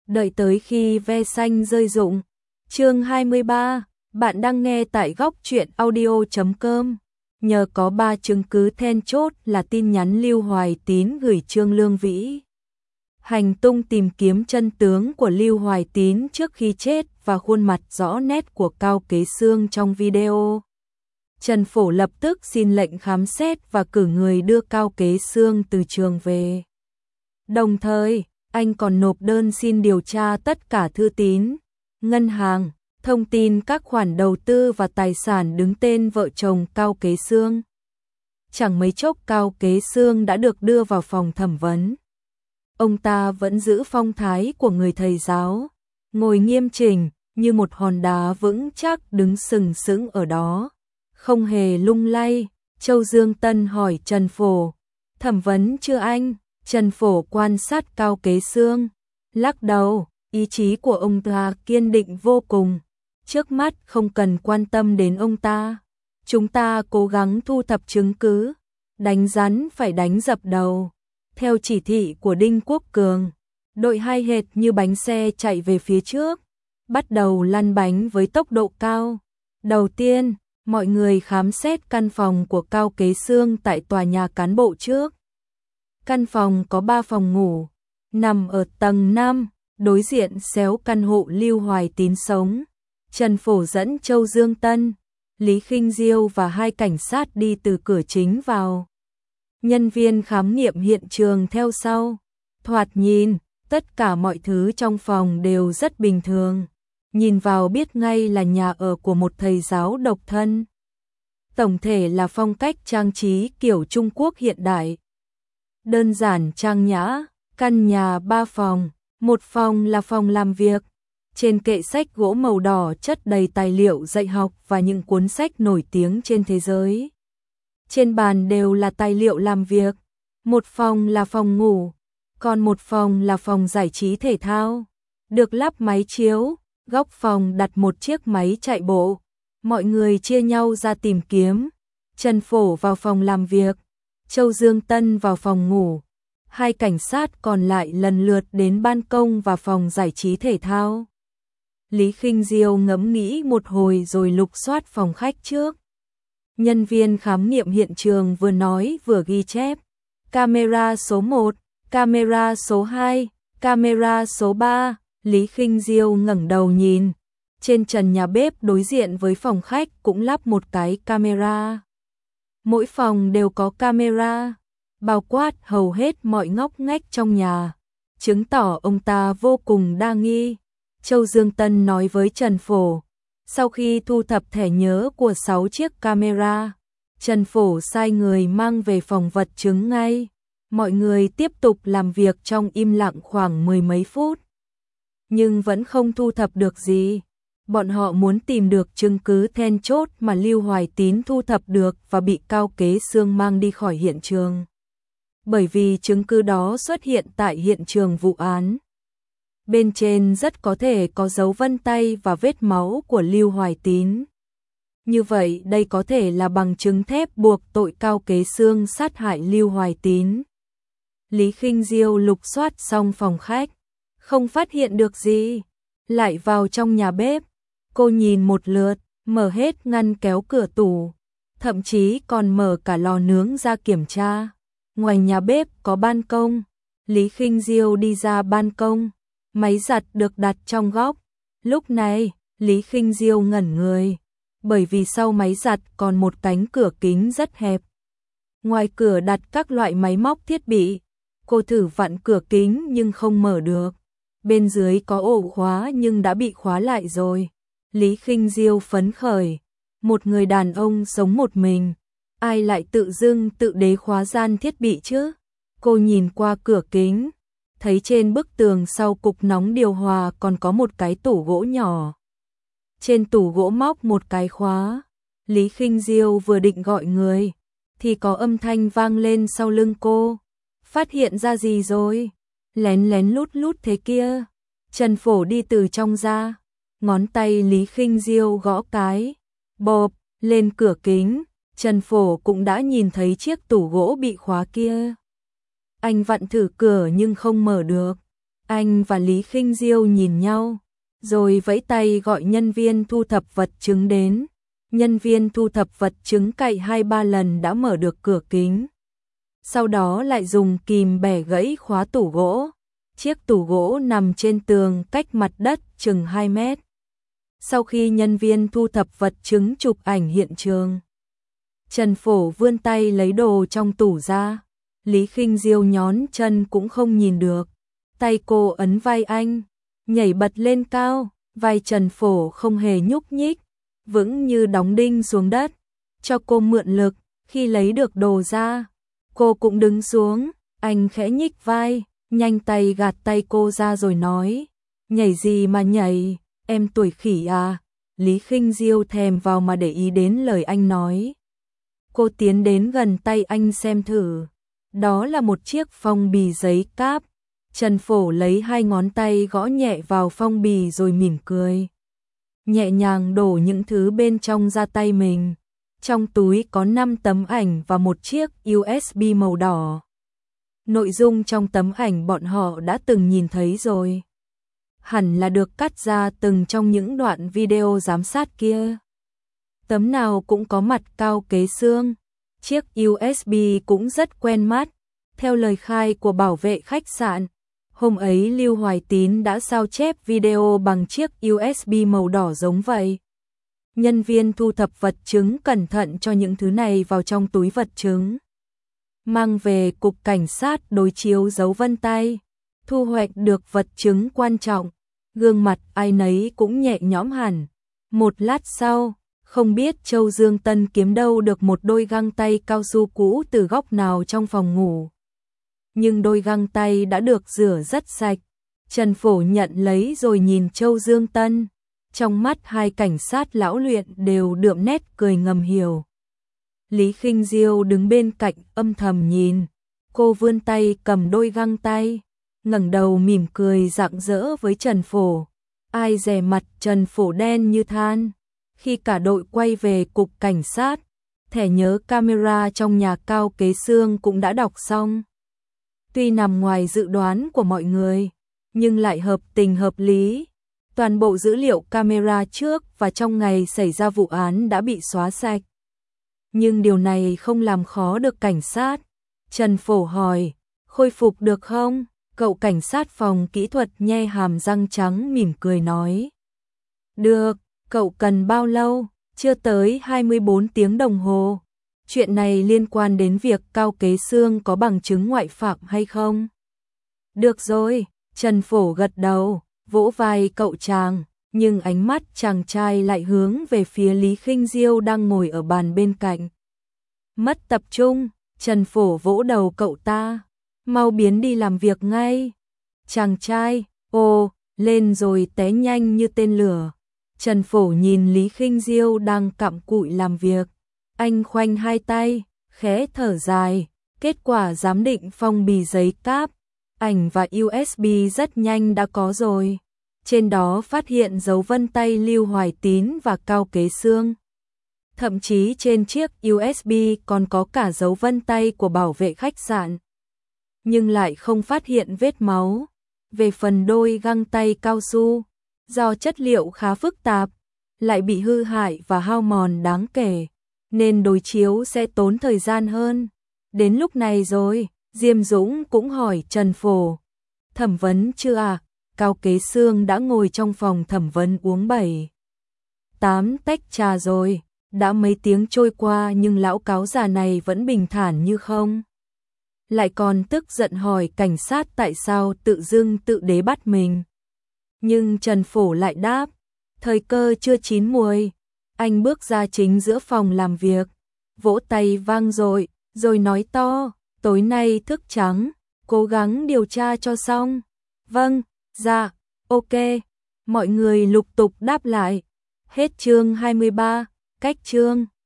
đợi tới khi ve xanh rơi rụng. Chương 23, bạn đang nghe tại góc truyện audio.com. Nhờ có 3 chứng cứ then chốt là tin nhắn Lưu Hoài Tín gửi Trương Lương Vĩ, hành tung tìm kiếm chân tướng của Lưu Hoài Tín trước khi chết và khuôn mặt rõ nét của Cao Kế Xương trong video. Trần Phổ lập tức xin lệnh khám xét và cử người đưa Cao Kế Xương từ trường về. Đồng thời, anh còn nộp đơn xin điều tra tất cả thư tín, ngân hàng, thông tin các khoản đầu tư và tài sản đứng tên vợ chồng Cao Kế Xương. Chẳng mấy chốc Cao Kế Xương đã được đưa vào phòng thẩm vấn. Ông ta vẫn giữ phong thái của người thầy giáo, ngồi nghiêm chỉnh như một hòn đá vững chắc đứng sừng sững ở đó, không hề lung lay. Châu Dương Tân hỏi Trần Phổ, thẩm vấn chưa anh? Trần Phổ quan sát Cao Kế Xương, lắc đầu, ý chí của ông ta kiên định vô cùng. Trước mắt không cần quan tâm đến ông ta. Chúng ta cố gắng thu thập chứng cứ, đánh rắn phải đánh dập đầu. Theo chỉ thị của Đinh Quốc Cường, đội hai hệt như bánh xe chạy về phía trước, bắt đầu lăn bánh với tốc độ cao. Đầu tiên, mọi người khám xét căn phòng của Cao Kế Xương tại tòa nhà cán bộ trước. Căn phòng có 3 phòng ngủ, nằm ở tầng 5, đối diện xéo căn hộ Lưu Hoài Tín sống. Trần Phổ dẫn Châu Dương Tân, Lý Khinh Diêu và 2 cảnh sát đi từ cửa chính vào. Nhân viên khám nghiệm hiện trường theo sau. Thoạt nhìn, tất cả mọi thứ trong phòng đều rất bình thường. Nhìn vào biết ngay là nhà ở của một thầy giáo độc thân. Tổng thể là phong cách trang trí kiểu Trung Quốc hiện đại. Đơn giản trang nhã, căn nhà 3 phòng, một phòng là phòng làm việc. Trên kệ sách gỗ màu đỏ chất đầy tài liệu dạy học và những cuốn sách nổi tiếng trên thế giới. Trên bàn đều là tài liệu làm việc. Một phòng là phòng ngủ, còn một phòng là phòng giải trí thể thao, được lắp máy chiếu. Góc phòng đặt một chiếc máy chạy bộ. Mọi người chia nhau ra tìm kiếm. Trần Phổ vào phòng làm việc, Châu Dương Tân vào phòng ngủ. 2 cảnh sát còn lại lần lượt đến ban công và phòng giải trí thể thao. Lý Khinh Diêu ngẫm nghĩ một hồi rồi lục soát phòng khách trước. Nhân viên khám nghiệm hiện trường vừa nói vừa ghi chép. Camera số 1, camera số 2, camera số 3. Lý Khinh Diêu ngẩng đầu nhìn. Trên trần nhà bếp đối diện với phòng khách cũng lắp một cái camera. Mỗi phòng đều có camera, bao quát hầu hết mọi ngóc ngách trong nhà, chứng tỏ ông ta vô cùng đa nghi. Châu Dương Tân nói với Trần Phổ, sau khi thu thập thẻ nhớ của 6 chiếc camera, Trần Phổ sai người mang về phòng vật chứng ngay. Mọi người tiếp tục làm việc trong im lặng khoảng 10 mấy phút. Nhưng vẫn không thu thập được gì. Bọn họ muốn tìm được chứng cứ then chốt mà Lưu Hoài Tín thu thập được và bị Cao Kế Xương mang đi khỏi hiện trường. Bởi vì chứng cứ đó xuất hiện tại hiện trường vụ án. Bên trên rất có thể có dấu vân tay và vết máu của Lưu Hoài Tín. Như vậy đây có thể là bằng chứng thép buộc tội Cao Kế Xương sát hại Lưu Hoài Tín. Lý Khinh Diêu lục soát xong phòng khách, không phát hiện được gì. Lại vào trong nhà bếp, cô nhìn một lượt, mở hết ngăn kéo cửa tủ, thậm chí còn mở cả lò nướng ra kiểm tra. Ngoài nhà bếp có ban công. Lý Khinh Diêu đi ra ban công, máy giặt được đặt trong góc. Lúc này, Lý Khinh Diêu ngẩn người, bởi vì sau máy giặt còn một cánh cửa kính rất hẹp. Ngoài cửa đặt các loại máy móc thiết bị. Cô thử vặn cửa kính nhưng không mở được. Bên dưới có ổ khóa nhưng đã bị khóa lại rồi. Lý Khinh Diêu phấn khởi. Một người đàn ông sống một mình, ai lại tự dưng tự đế khóa gian thiết bị chứ? Cô nhìn qua cửa kính, thấy trên bức tường sau cục nóng điều hòa còn có một cái tủ gỗ nhỏ. Trên tủ gỗ móc một cái khóa. Lý Khinh Diêu vừa định gọi người, thì có âm thanh vang lên sau lưng cô. Phát hiện ra gì rồi? Lén lén lút lút thế kia. Trần Phổ đi từ trong ra, ngón tay Lý Khinh Diêu gõ cái, bộp, lên cửa kính. Trần Phổ cũng đã nhìn thấy chiếc tủ gỗ bị khóa kia. Anh vặn thử cửa nhưng không mở được. Anh và Lý Khinh Diêu nhìn nhau, rồi vẫy tay gọi nhân viên thu thập vật chứng đến. Nhân viên thu thập vật chứng cậy 2-3 lần đã mở được cửa kính. Sau đó lại dùng kìm bẻ gãy khóa tủ gỗ. Chiếc tủ gỗ nằm trên tường cách mặt đất chừng 2 mét. Sau khi nhân viên thu thập vật chứng chụp ảnh hiện trường, Trần Phổ vươn tay lấy đồ trong tủ ra. Lý Khinh Diêu nhón chân cũng không nhìn được. Tay cô ấn vai anh, nhảy bật lên cao, vai Trần Phổ không hề nhúc nhích, vững như đóng đinh xuống đất. Cho cô mượn lực, khi lấy được đồ ra, cô cũng đứng xuống, anh khẽ nhích vai, nhanh tay gạt tay cô ra rồi nói, nhảy gì mà nhảy, em tuổi khỉ à. Lý Khinh Diêu thèm vào mà để ý đến lời anh nói. Cô tiến đến gần tay anh xem thử, đó là một chiếc phong bì giấy cáp. Trần Phổ lấy 2 ngón tay gõ nhẹ vào phong bì rồi mỉm cười. Nhẹ nhàng đổ những thứ bên trong ra tay mình. Trong túi có 5 tấm ảnh và một chiếc USB màu đỏ. Nội dung trong tấm ảnh bọn họ đã từng nhìn thấy rồi. Hẳn là được cắt ra từng trong những đoạn video giám sát kia. Tấm nào cũng có mặt Cao Kế Xương. Chiếc USB cũng rất quen mắt. Theo lời khai của bảo vệ khách sạn, hôm ấy Lưu Hoài Tín đã sao chép video bằng chiếc USB màu đỏ giống vậy. Nhân viên thu thập vật chứng cẩn thận cho những thứ này vào trong túi vật chứng. Mang về cục cảnh sát đối chiếu dấu vân tay. Thu hoạch được vật chứng quan trọng. Gương mặt ai nấy cũng nhẹ nhõm hẳn. Một lát sau, không biết Châu Dương Tân kiếm đâu được một đôi găng tay cao su cũ từ góc nào trong phòng ngủ. Nhưng đôi găng tay đã được rửa rất sạch. Trần Phổ nhận lấy rồi nhìn Châu Dương Tân. Trong mắt hai cảnh sát lão luyện đều đượm nét cười ngầm hiểu. Lý Khinh Diêu đứng bên cạnh âm thầm nhìn. Cô vươn tay cầm đôi găng tay, ngẩng đầu mỉm cười rạng rỡ với Trần Phổ. Ai dè mặt Trần Phổ đen như than. Khi cả đội quay về cục cảnh sát, thẻ nhớ camera trong nhà Cao Kế Xương cũng đã đọc xong. Tuy nằm ngoài dự đoán của mọi người, nhưng lại hợp tình hợp lý. Toàn bộ dữ liệu camera trước và trong ngày xảy ra vụ án đã bị xóa sạch. Nhưng điều này không làm khó được cảnh sát. Trần Phổ hỏi, khôi phục được không? Cậu cảnh sát phòng kỹ thuật nhe hàm răng trắng mỉm cười nói. Được, cậu cần bao lâu? Chưa tới 24 tiếng đồng hồ. Chuyện này liên quan đến việc Cao Kế Xương có bằng chứng ngoại phạm hay không? Được rồi, Trần Phổ gật đầu, vỗ vai cậu chàng, nhưng ánh mắt chàng trai lại hướng về phía Lý Khinh Diêu đang ngồi ở bàn bên cạnh. Mất tập trung, Trần Phổ vỗ đầu cậu ta, mau biến đi làm việc ngay. Chàng trai, lên rồi té nhanh như tên lửa. Trần Phổ nhìn Lý Khinh Diêu đang cặm cụi làm việc. Anh khoanh hai tay, khẽ thở dài. Kết quả giám định phong bì giấy cáp, ảnh và USB rất nhanh đã có rồi. Trên đó phát hiện dấu vân tay Lưu Hoài Tín và Cao Kế Xương. Thậm chí trên chiếc USB còn có cả dấu vân tay của bảo vệ khách sạn. Nhưng lại không phát hiện vết máu. Về phần đôi găng tay cao su, do chất liệu khá phức tạp, lại bị hư hại và hao mòn đáng kể, nên đối chiếu sẽ tốn thời gian hơn. Đến lúc này rồi, Diêm Dũng cũng hỏi Trần Phổ. Thẩm vấn chưa à? Cao Kế Xương đã ngồi trong phòng thẩm vấn uống 7-8 tách trà rồi. Đã mấy tiếng trôi qua nhưng lão cáo già này vẫn bình thản như không. Lại còn tức giận hỏi cảnh sát tại sao tự dưng tự đế bắt mình. Nhưng Trần Phổ lại đáp, thời cơ chưa chín muồi. Anh bước ra chính giữa phòng làm việc, vỗ tay vang dội, rồi nói to, tối nay thức trắng, cố gắng điều tra cho xong. Vâng, dạ, ok. Mọi người lục tục đáp lại. Hết chương 23, cách chương.